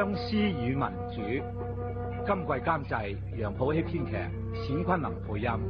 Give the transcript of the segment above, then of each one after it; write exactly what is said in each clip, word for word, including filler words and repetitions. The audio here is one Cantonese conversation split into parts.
僵屍與民主》，今季監製楊普希編劇，冼昆能配音。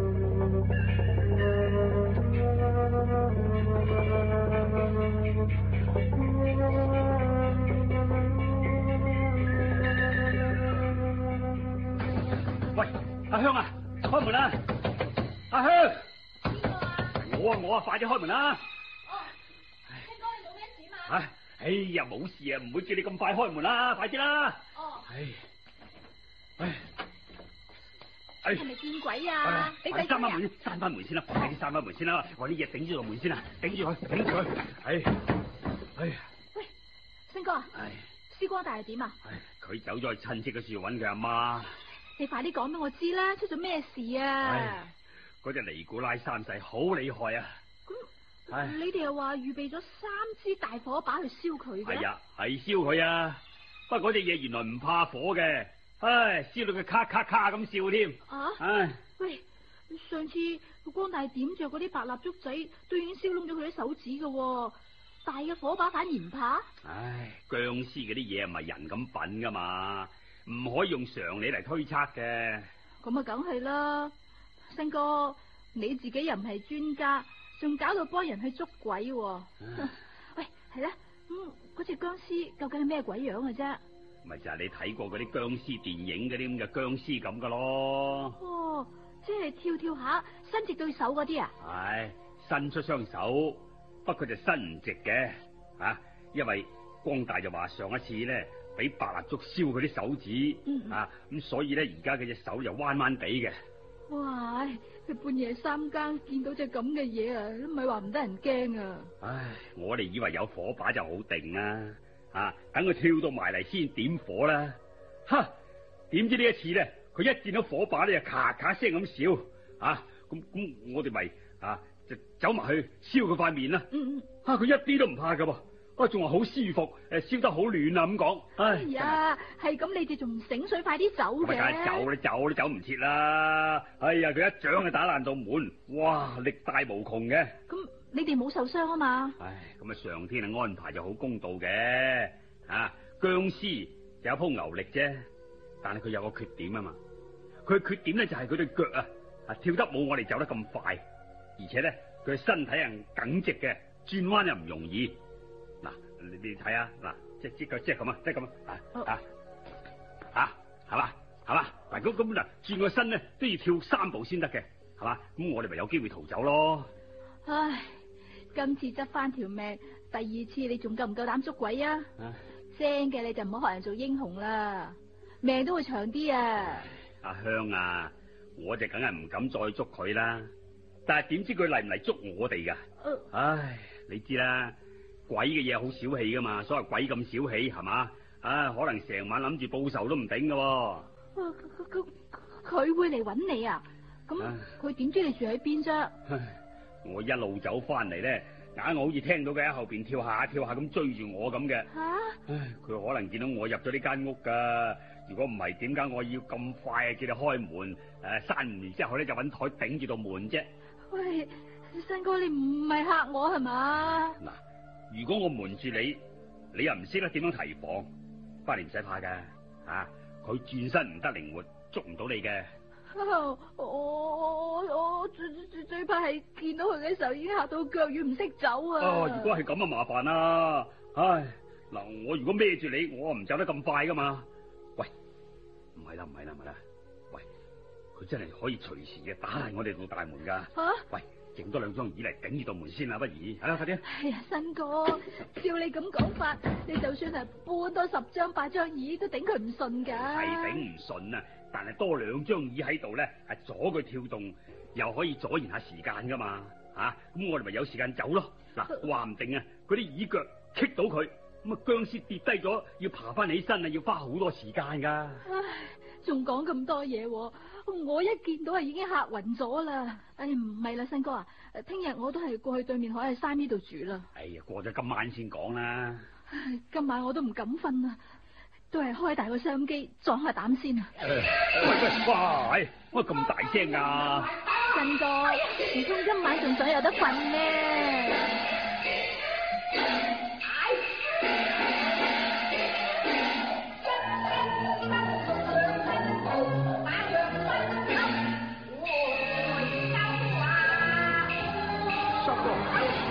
喂，阿香啊，開門啦！阿香，我啊我啊，快啲開門啦！ 哦，聽哥你冇咩事嘛？ 唉，哎呀，冇事啊，唔會叫你咁快開門啦，快啲啦！ 哦， 唉，唉，唉， 係咪見鬼啊？你快閂翻門，閂翻門先啦，快啲閂翻門先啦，我啲嘢頂住個門先啦，頂住佢，頂住佢，唉，唉， 喂，星哥， 唉， 師光大係點啊？ 唉，佢走咗去親戚嘅處揾佢阿媽。 你快啲講俾我知啦，出咗咩事啊？ 嗰隻尼古拉三世好厲害啊！ 咁， 唉， 你哋又話預備咗三支大火把去燒佢嘅？ 係啊，係燒佢啊！不過嗰隻嘢原來唔怕火嘅，唉，燒到佢咔咔咔咁笑添。 啊？ 唉， 喂，上次光大點着嗰啲白蠟燭仔都已經燒燶咗佢啲手指噶，大嘅火把反而唔怕？ 唉，僵屍嗰啲嘢唔係人咁品噶嘛，唔可以用常理嚟推測嘅。 咁啊，梗係啦，星哥，你自己又唔係專家，仲搞到幫人去捉鬼喎。喂，係啦，咁嗰隻僵屍究竟係咩鬼樣嘅啫？ 咪就係你睇過嗰啲僵屍電影嗰啲咁嘅僵屍咁噶咯。 哦，即係跳跳下伸直對手嗰啲啊？ 唉，伸出雙手，不過就伸唔直嘅，啊，因為光大就話上一次咧俾白蠟燭燒佢啲手指，嗯、啊，咁所以咧而家佢隻手就彎彎地嘅。 哇！佢半夜三更見到隻咁嘅嘢啊，都唔係話唔得人驚啊！ 唉，我哋以為有火把就好定啦，啊，等佢跳到埋嚟先點火啦。哈，點知呢一次咧，佢一見到火把咧就咔咔聲咁笑，啊，咁咁我哋咪啊就走埋去燒佢塊面啦。嗯嗯，啊，佢一啲都唔怕噶噃。啊，仲話好舒服，誒，燒得好暖啊！咁講， 哎呀，係咁，你哋仲唔醒水快啲走嘅？ 梗係走啦，走都走唔切啦！哎呀，佢一掌就打爛道門，哇，力大無窮嘅。 咁你哋冇受傷啊嘛？ 唉，咁啊，上天嘅安排就好公道嘅。啊，僵屍有一鋪牛力啫，但係佢有個缺點啊嘛。佢嘅缺點咧就係佢對腳啊，啊跳得冇我哋走得咁快，而且咧佢嘅身體係耿直嘅，轉彎又唔容易。嗱，你你睇下，嗱，即係即係即係咁啊，即係咁啊，啊啊，係嘛，係嘛，嗱，咁咁嗱，轉個身咧都要跳三步先得嘅，係嘛，咁我哋咪有機會逃走咯。 唉，今次執翻條命，第二次你仲夠唔夠膽捉鬼啊？精嘅你就唔好學人做英雄啦，命都會長啲啊！ 阿香啊，我就梗係唔敢再捉佢啦，但係點知佢嚟唔嚟捉我哋噶？呃、唉，你知啦。鬼嘅嘢好小氣噶嘛，所謂鬼咁小氣係嘛？啊，可能成晚諗住報仇都唔頂噶。 佢佢會嚟揾你啊？咁佢點知你住喺邊啫？ 我一路走翻嚟咧，硬係好似聽到佢喺後邊跳下跳下咁追住我咁嘅。吓、啊！唉，佢可能見到我入咗呢間屋噶。如果唔係，點解我要咁快叫你開門？誒、啊，閂門完之後咧就揾台頂住道門啫。喂， 新哥，你唔係嚇我係嘛？嗱。 如果我瞞住你，你又唔識得點樣提防，不過你唔使怕噶，啊，佢轉身唔得靈活，捉唔到你嘅。 我我我最最最怕係見到佢嘅時候已經嚇到腳軟唔識走啊！ 哦，如果係咁啊，麻煩啦，唉，嗱，我如果孭住你，我唔走得咁快噶嘛。喂，唔係啦，唔係啦，唔係啦，喂，佢真係可以隨時嘅打爛我哋道大門噶。吓、啊，喂。整多兩張椅嚟頂住道門先啦，不如，係啦，快啲。 哎呀，新哥，照你咁講法，你就算係搬多十張八張椅都頂佢唔順噶。 係頂唔順啊，但係多兩張椅喺度咧，係阻佢跳動，又可以阻延下時間噶嘛，吓、啊，咁我哋咪有時間走咯。嗱，話唔定啊，嗰啲椅腳棘到佢，咁啊僵屍跌低咗，要爬翻起身啊，要花好多時間噶。 唉，仲講咁多嘢，我一見到係已經嚇暈咗啦。唉，唔係啦，新哥啊，聽日我都係過去對面海藝山呢度住啦。 哎呀，過咗今晚先講啦。 唉，今晚我都唔敢瞓啊，都係開大個收音機壯下膽先啊。 喂喂，哇，喂，乜咁大聲啊？ 新哥，唔通今晚仲想有得瞓咩？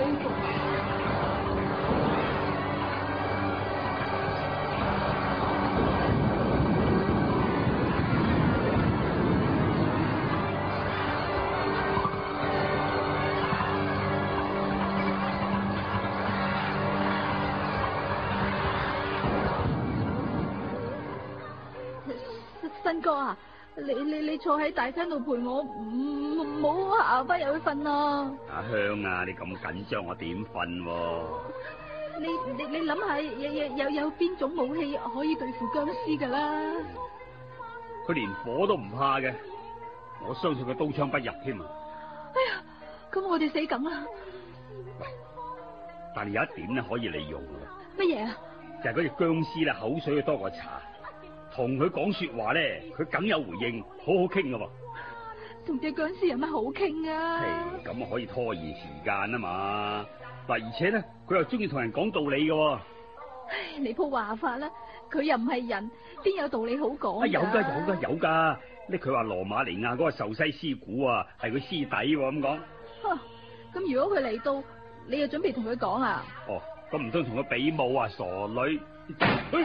新哥啊，你你你坐喺大廳度陪我，唔唔好下翻入去瞓啊！ 阿香啊，你咁緊張，我點瞓？ 你你你諗下，有有有有邊種武器可以對付僵屍噶啦？ 佢連火都唔怕嘅，我相信佢刀槍不入添啊！ 哎呀，咁我哋死梗啦！ 喂，但係有一點咧可以利用嘅。 乜嘢啊？ 就係嗰隻僵屍咧，口水多過茶。同佢講說話咧，佢梗有回應，好好傾噶喎。 同隻僵屍有乜好傾啊？ 係咁啊，可以拖延時間啊嘛。嗱，而且咧，佢又中意同人講道理嘅。 唉，你鋪話法啦，佢又唔係人，邊有道理好講？ 啊，有噶有噶有噶。呢佢話羅馬尼亞嗰個壽西師古啊，係佢師弟咁講。 咁、啊、如果佢嚟到，你又準備同佢講啊？ 哦，咁唔通同佢比武啊，傻女！ 哎呀！救命！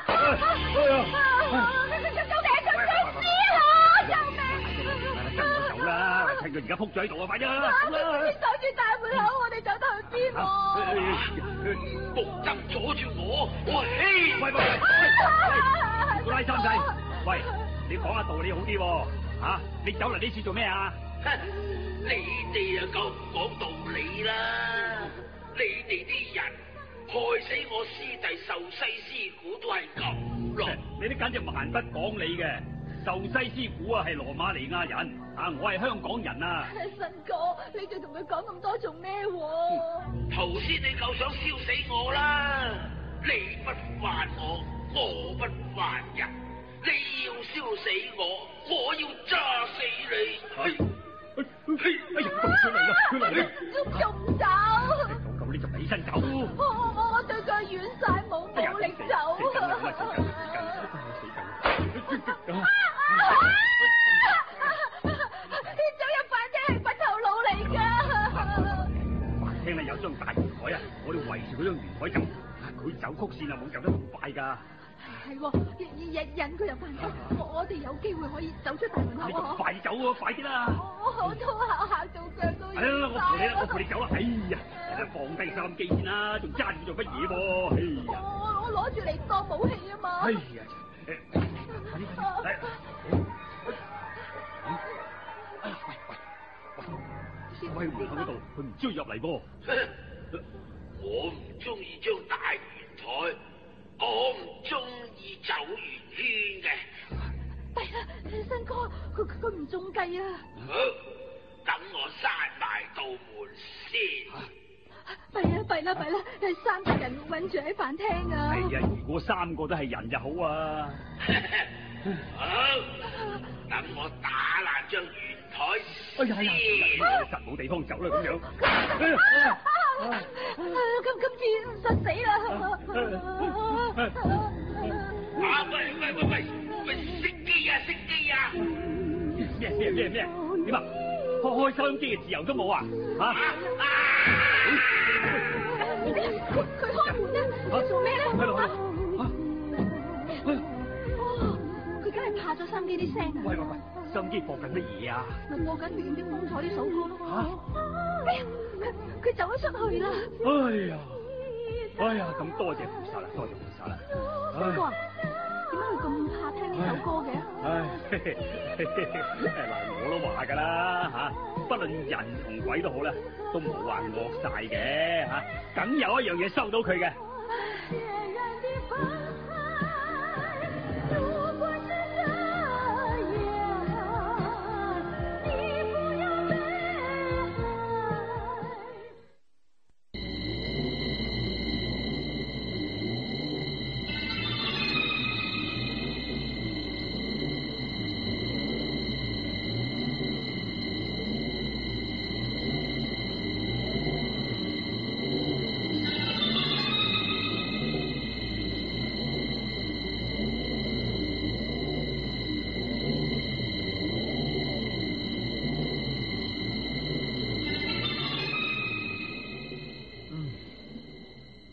佢僵屍啊！救命！ 跟我走啦，趁佢而家仆咗喺度啊，快啲啦！ 你守住大門口，我哋走得去邊？ 木則阻住我，我嘿！ 喂喂喂！拉三仔，喂，你講下道理好啲，吓你走嚟呢次做咩啊？ 你哋啊夠唔講道理啦！你哋啲人害死我師弟壽西師古都係咁咯！ 你啲簡直蠻不講理嘅。壽西師古啊係羅馬尼亞人，啊我係香港人啊！ 新哥，你仲同佢講咁多做咩？ 頭先你夠想燒死我啦！你不犯我，我不犯人。你要燒死我，我要炸死你！係， 哎呀，佢嚟啦，佢嚟啦！ 仲仲唔走？ 咁你就起身走。 我我我對腳軟晒，冇冇力走。走入飯廳係笨頭佬嚟噶。 飯廳咧有張大圓台啊，我哋圍住嗰張圓台走，佢走曲線啊冇走得咁快噶。 係引引引佢入飯廳，我我哋有機會可以走出大門口啊！ 快走啊，快啲啦！ 我我都行行到腳都軟晒。 係啦，我陪你啦，我陪你走啦。哎呀，放低收音機先啦，仲揸住做乜嘢噃？哎呀！ 我我攞住嚟當武器啊嘛！ 哎呀！快啲快啲！哎呀喂喂喂！我喺門口嗰度，佢唔中意入嚟噃。 我唔中意張大圓台。我唔中意走圓圈嘅。 弊啦，新哥，佢佢唔中計啊！ 好，等我閂埋道門先。 弊啦弊啦弊啦，係三個人困住喺飯廳啊！ 係啊，如果三個都係人就好啊！ 好，等我打爛張圓台先。 哎呀呀，實冇地方走啦咁樣。 今今次實死啦！ 啊喂喂喂喂喂，熄機啊熄機啊！ 咩咩咩咩？點啊？開開收音機嘅自由都冇啊？吓！ 佢佢開門啊！做咩咧？佢梗係怕咗收音機啲聲啊！ 喂喂喂，收音機播緊乜嘢啊？ 咪播緊戀的風采呢首歌咯！吓！哎呀，佢佢走咗出去啦！ 哎呀，哎呀，咁多謝菩薩啦，多謝菩薩啦！ 新哥啊，點解會咁怕聽呢首歌嘅？ 唉，嗱，我都話噶啦吓，不論人同鬼都好啦，都冇話惡晒嘅吓，梗有一樣嘢收到佢嘅。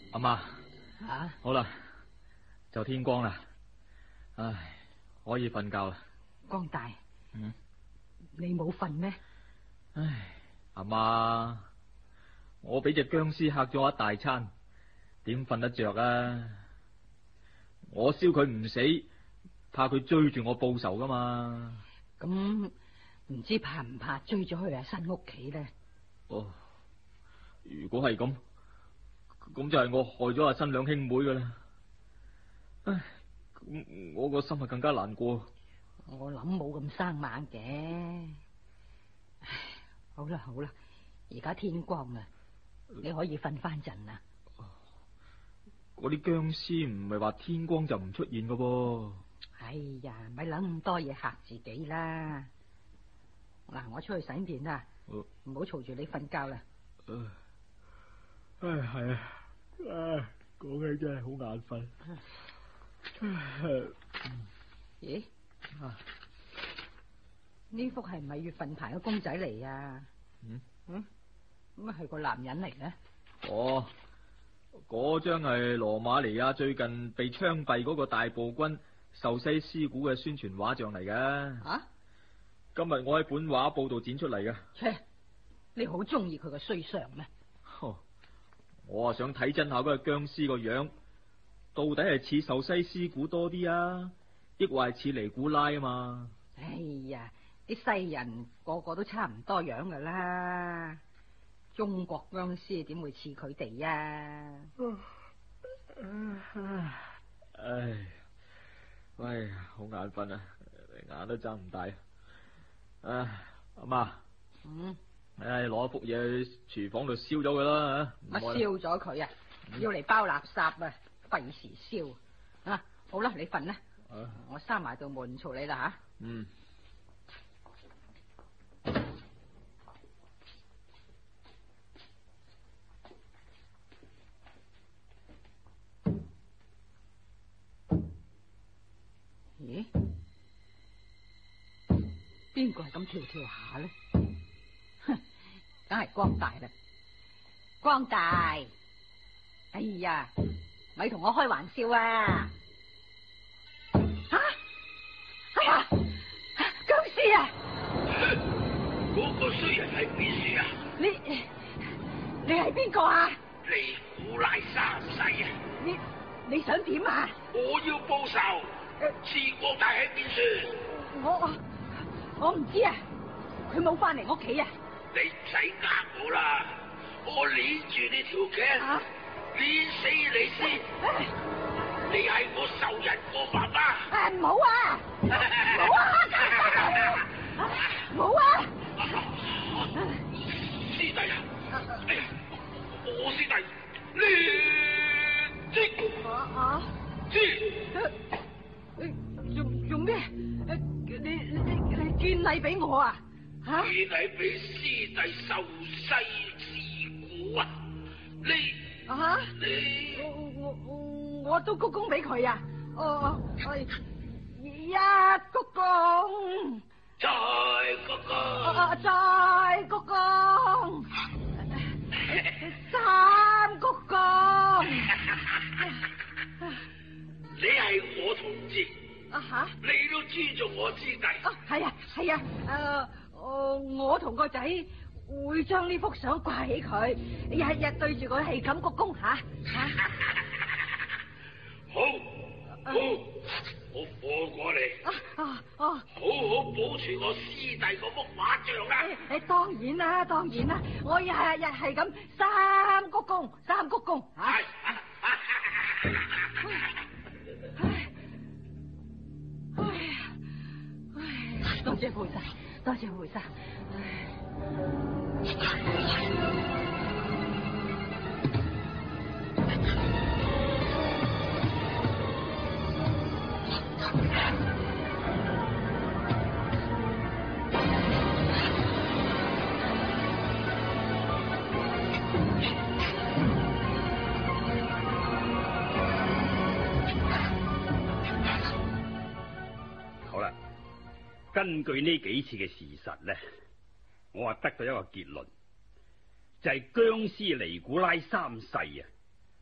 阿媽， 啊， 好啦，就天光啦，唉，可以瞓覺啦。 光大， 嗯， 你冇瞓咩？ 唉，阿媽，我俾隻僵屍嚇咗我一大餐，點瞓得着啊？我燒佢唔死，怕佢追住我報仇噶嘛。 咁唔知怕唔怕追咗去阿新屋企咧？ 哦，如果係咁，咁就係我害咗阿新兩兄妹噶啦。唉，咁我個心係更加難過。 我諗冇咁生猛嘅。唉，好啦好啦，而家天光啦，你可以瞓翻陣啦。 嗰啲僵屍唔係話天光就唔出現噶噃。 哎呀，咪諗咁多嘢嚇自己啦。嗱，我出去洗面啦，唔好嘈住你瞓覺啦。 唉，係啊，唉，講起真係好眼瞓。 咦？呢幅係唔係月份牌嘅公仔嚟啊？ 嗯嗯，咁啊係個男人嚟嘅。 哦，嗰張係羅馬尼亞最近被槍斃嗰個大暴君壽西師古嘅宣傳畫像嚟嘅。 啊？ 今日我喺本畫報度展出嚟嘅。 切，你好中意佢個衰相咩？ 哦，我啊想睇真下嗰個僵屍個樣，到底係似壽西師古多啲啊，抑或係似尼古拉啊嘛？ 哎呀，啲西人個個都差唔多樣噶啦，中國僵屍點會似佢哋呀？ 唉，喂，好眼瞓啊，眼都睜唔大。唉，阿媽， 嗯， 唉，攞幅嘢去廚房度燒咗佢啦吓。 乜燒咗佢啊？要嚟包垃圾啊！費事燒啊！好啦，你瞓啦， 啊、 我閂埋道門嘈你啦吓。 嗯。 咦？邊個係咁跳跳下咧？哼，梗係光大啦！光大，哎呀，咪同我開玩笑啊！吓、啊，哎呀，僵屍啊！ 嗰個衰人喺邊處啊？ 你你係邊個啊？ 尼古拉三世啊！ 你你想點啊？ 我要報仇。次光大喺邊處？ 我我唔知啊，佢冇翻嚟屋企啊！ 你唔使呃我啦，我捏住你條頸，捏死你先！你係我仇人我爸爸。 唔好啊！唔好啊！唔好啊！ 師弟啊！我師弟呢即啊知。 做做咩？你你你你捐禮俾我啊？吓！ 捐禮俾師弟壽西師古啊！你啊？ 你我我我都鞠躬俾佢啊！哦，係一鞠躬， 再鞠躬， 再鞠躬，三鞠躬。 你係我同志啊吓！ 你都尊重我師弟。 啊，係啊係啊，誒、呃，我同個仔會將呢幅相掛起佢，日日對住佢係咁鞠躬吓吓。 好，好，我放過你。 啊啊哦！ 好好保存我師弟嗰幅畫像啦。 誒、欸，當然啦，當然啦，我日日係咁三鞠躬，三鞠躬吓。唉，唉呀，唉，多謝菩薩，多謝菩薩。唉。 根據呢幾次嘅事實咧，我話得到一個結論，就係、是、僵屍尼古拉三世啊，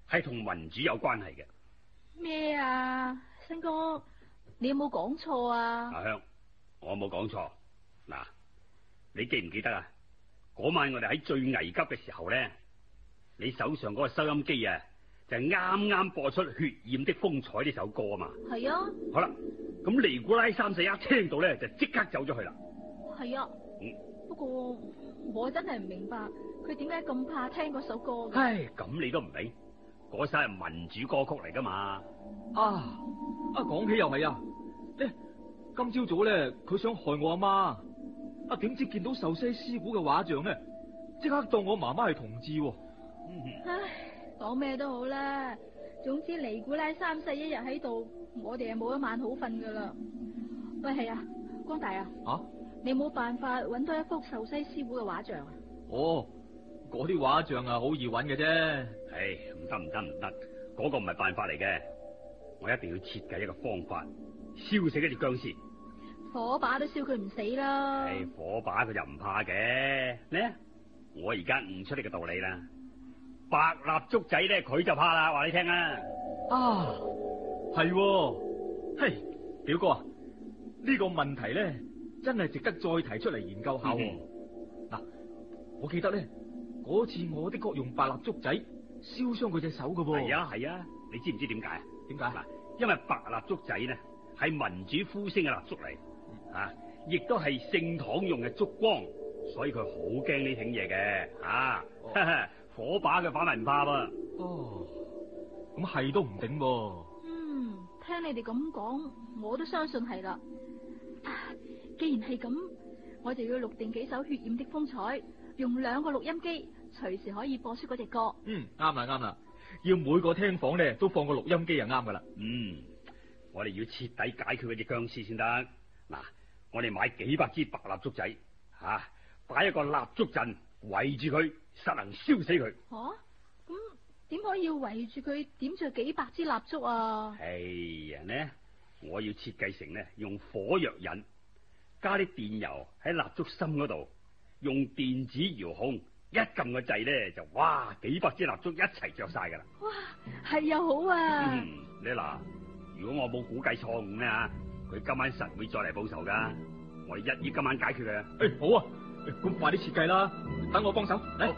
係同民主有關係嘅。 咩啊，新哥，你有冇講錯啊？ 阿香，我冇講錯。嗱，你記唔記得啊？嗰晚我哋喺最危急嘅時候咧，你手上嗰個收音機啊，就係啱啱播出《血染的風采》呢首歌啊嘛。係啊。 好啦，咁尼古拉三世一聽到咧，就即刻走咗去啦。 係啊。 嗯。 不過我真係唔明白佢點解咁怕聽嗰首歌嘅。 唉，咁你都唔明？嗰首係民主歌曲嚟噶嘛？ 啊啊，講起又係啊，咧今朝早咧，佢想害我阿媽，啊點知見到壽西師傅嘅畫像咧，即刻當我媽媽係同志。 嗯、唉，講咩都好啦，總之尼古拉三世一日喺度，我哋係冇一晚好瞓噶啦。喂，係啊，光大啊， 啊， 你冇辦法搵到一幅壽西師傅嘅畫像啊？ 哦，嗰啲畫像啊，好易搵嘅啫。 唉，唔得唔得唔得，嗰個唔係辦法嚟嘅，我一定要設計一個方法，燒死一隻僵屍。 火把都燒佢唔死啦。 唉，火把佢就唔怕嘅。呢，我而家悟出呢個道理啦。白蠟燭仔咧，佢就怕啦，話你聽啊。 啊，係喎，嘿，表哥啊，呢個問題咧，真係值得再提出嚟研究下。嗱、嗯，我記得咧，嗰次我的確用白蠟燭仔燒傷佢隻手噶噃。係啊係啊，你知唔知點解？ 點解？ 嗱，因為白蠟燭仔呢係民主呼聲嘅蠟燭嚟，啊，亦都係聖堂用嘅燭光，所以佢好驚呢挺嘢嘅，啊，哦、火把佢反為唔怕噃。 哦，咁係都唔頂噃。 嗯，聽你哋咁講，我都相信係啦。啊，既然係咁，我就要錄定幾首血染的風采，用兩個錄音機，隨時可以播出嗰隻歌。 嗯，啱啦啱啦，要每個廳房咧都放個錄音機就啱噶啦。 嗯，我哋要徹底解決嗰隻僵屍先得。嗱，我哋買幾百支白蠟燭仔，吓、啊，擺一個蠟燭陣圍住佢，實能燒死佢。 吓、啊，咁點可以圍住佢點着幾百支蠟燭啊？ 係啊，呢，我要設計成呢，用火藥引，加啲電油喺蠟燭心嗰度，用電子遙控一撳個掣咧，就哇幾百支蠟燭一齊着晒噶啦！ 哇，係又好啊！ 嗯，你嗱，如果我冇估計錯誤咧吓，佢今晚實會再嚟報仇噶。我哋一於今晚解決佢。誒、 欸，好啊，咁快啲設計啦，等我幫手嚟。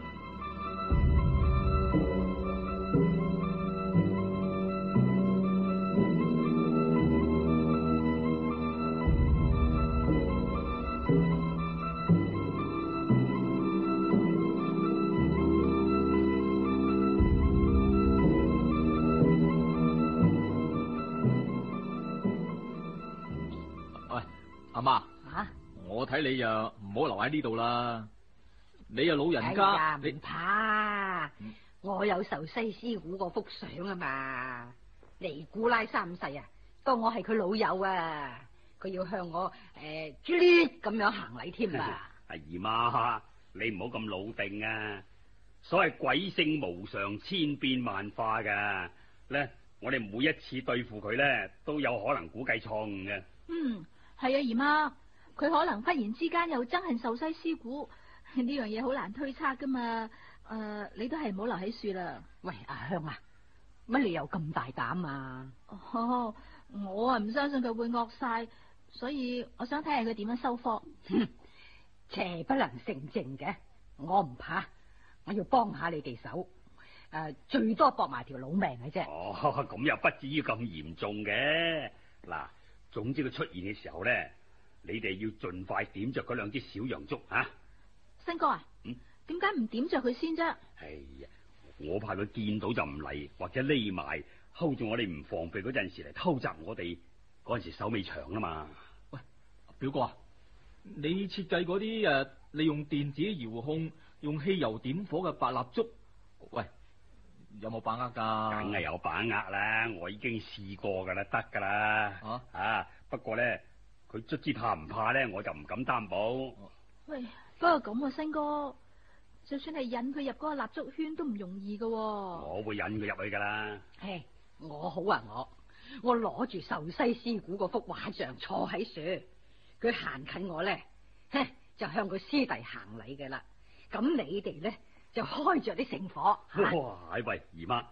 阿媽，啊，我睇你又唔好留喺呢度啦。你又老人家， 哎、 你唔怕，嗯、我有壽西師傅嗰幅相啊嘛。尼古拉三世啊，當我係佢老友啊，佢要向我誒朱烈咁樣行禮添啊。 阿姨媽，你唔好咁老定啊！所謂鬼性無常，千變萬化噶咧，我哋每一次對付佢咧，都有可能估計錯誤嘅。 嗯。係啊，姨媽，佢可能忽然之間又憎恨壽西師傅，呢樣嘢好難推測噶嘛。誒、呃，你都係唔好留喺樹啦。 喂，阿香啊，乜你又咁大膽啊？ 哦，我啊唔相信佢會惡晒，所以我想睇下佢點樣收科。 哼，邪不能勝正嘅，我唔怕，我要幫下你哋手。誒、呃，最多搏埋條老命嘅啫。 哦，咁又不至於咁嚴重嘅。嗱。總之佢出現嘅時候咧，你哋要盡快點着嗰兩支小洋燭啊！ 新哥啊，嗯，點解唔點着佢先啫？ 係呀，我怕佢見到就唔嚟，或者匿埋睺住我哋唔防備嗰陣時嚟偷襲我哋，嗰陣時手尾長啊嘛！ 喂，表哥啊，你設計嗰啲誒，利用電子遙控、用汽油點火嘅白蠟燭，喂，有冇把握噶？ 梗係有把握啦，我已經試過噶啦，得噶啦。啊，啊，不過咧，佢卒之怕唔怕咧，我就唔敢擔保。 喂，不過咁啊，星哥，就算係引佢入嗰個蠟燭圈都唔容易噶。 我會引佢入去噶啦。 唉，我好啊，我我攞住壽西師傅嗰幅畫像坐喺樹，佢行近我咧，哼，就向佢師弟行禮嘅啦。咁你哋咧？就開着啲聖火。 哇！喂，姨媽，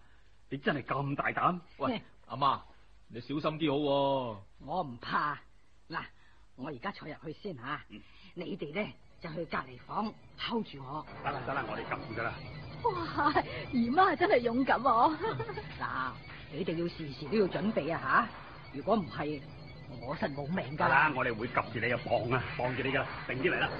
你真係咁大膽？ 喂，阿媽，你小心啲好喎。 我唔怕。嗱，我而家坐入去先吓， 嗯、 你哋咧就去隔籬房睺住我。 得啦得啦，我哋急住噶啦。 哇，姨媽真係勇敢哦！ 嗱，你哋要時時都要準備啊吓，如果唔係，我實冇命噶得啦，我哋會及住你啊，傍啊，傍住你噶啦，定啲嚟啦。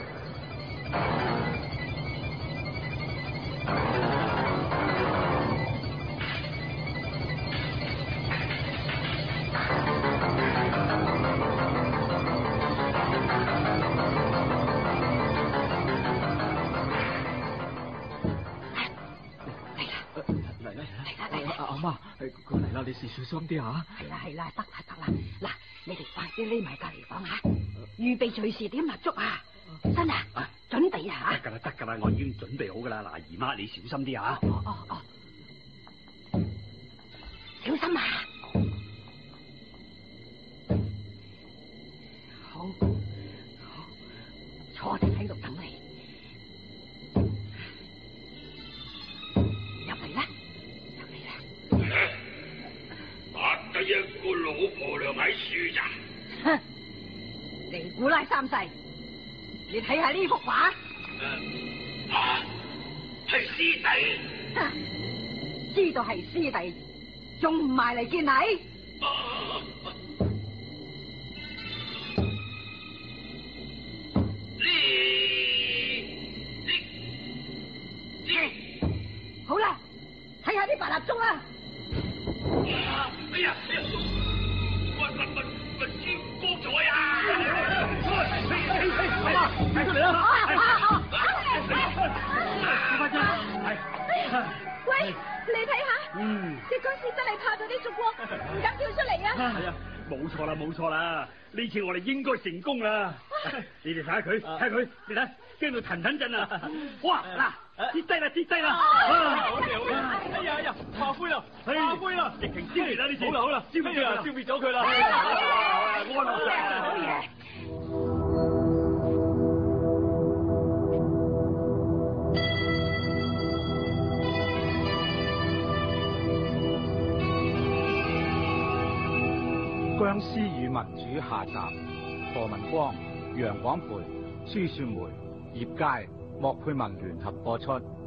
阿媽，佢嚟啦，你試小心啲吓。 係啦係啦，得啦得啦，嗱，你哋快啲匿埋隔籬房吓，預備隨時點蠟燭啊！真啊，準備啊！ 得噶啦得噶啦，我已經準備好噶啦。嗱，姨媽你小心啲啊！ 哦哦哦，小心啊！好，好，坐定喺度等你。入嚟啦！ 八得一個老婆娘喺樹咋？ 哼！尼古拉三世，你睇下呢幅畫。 啊，係師弟。 知道係師弟，仲唔埋嚟見你？ 啊好啦，睇下啲白蠟燭啦。 哎呀，哎呀，乜乜乜乜珠光彩啊！ 阿媽，睇出嚟啦！ 喂，你睇下， 嗯， 隻僵屍真係怕到啲燭光，唔敢跳出嚟啊！ 係啊，冇錯啦冇錯啦，呢次我哋應該成功啦！你哋睇下佢，睇下佢，你睇驚到騰騰震啊！哇，嗱，跌低啦跌低啦！ 好嘢好嘢！哎呀哎呀，化灰啦化灰啦！ 疫情消滅啦呢次！ 好啦好啦， 消滅咗啦， 消滅咗佢啦！ 安樂晒！ 好嘢！ 《僵屍與民主》下集，何文光、楊廣培、朱雪梅、葉佳、莫佩文聯合播出。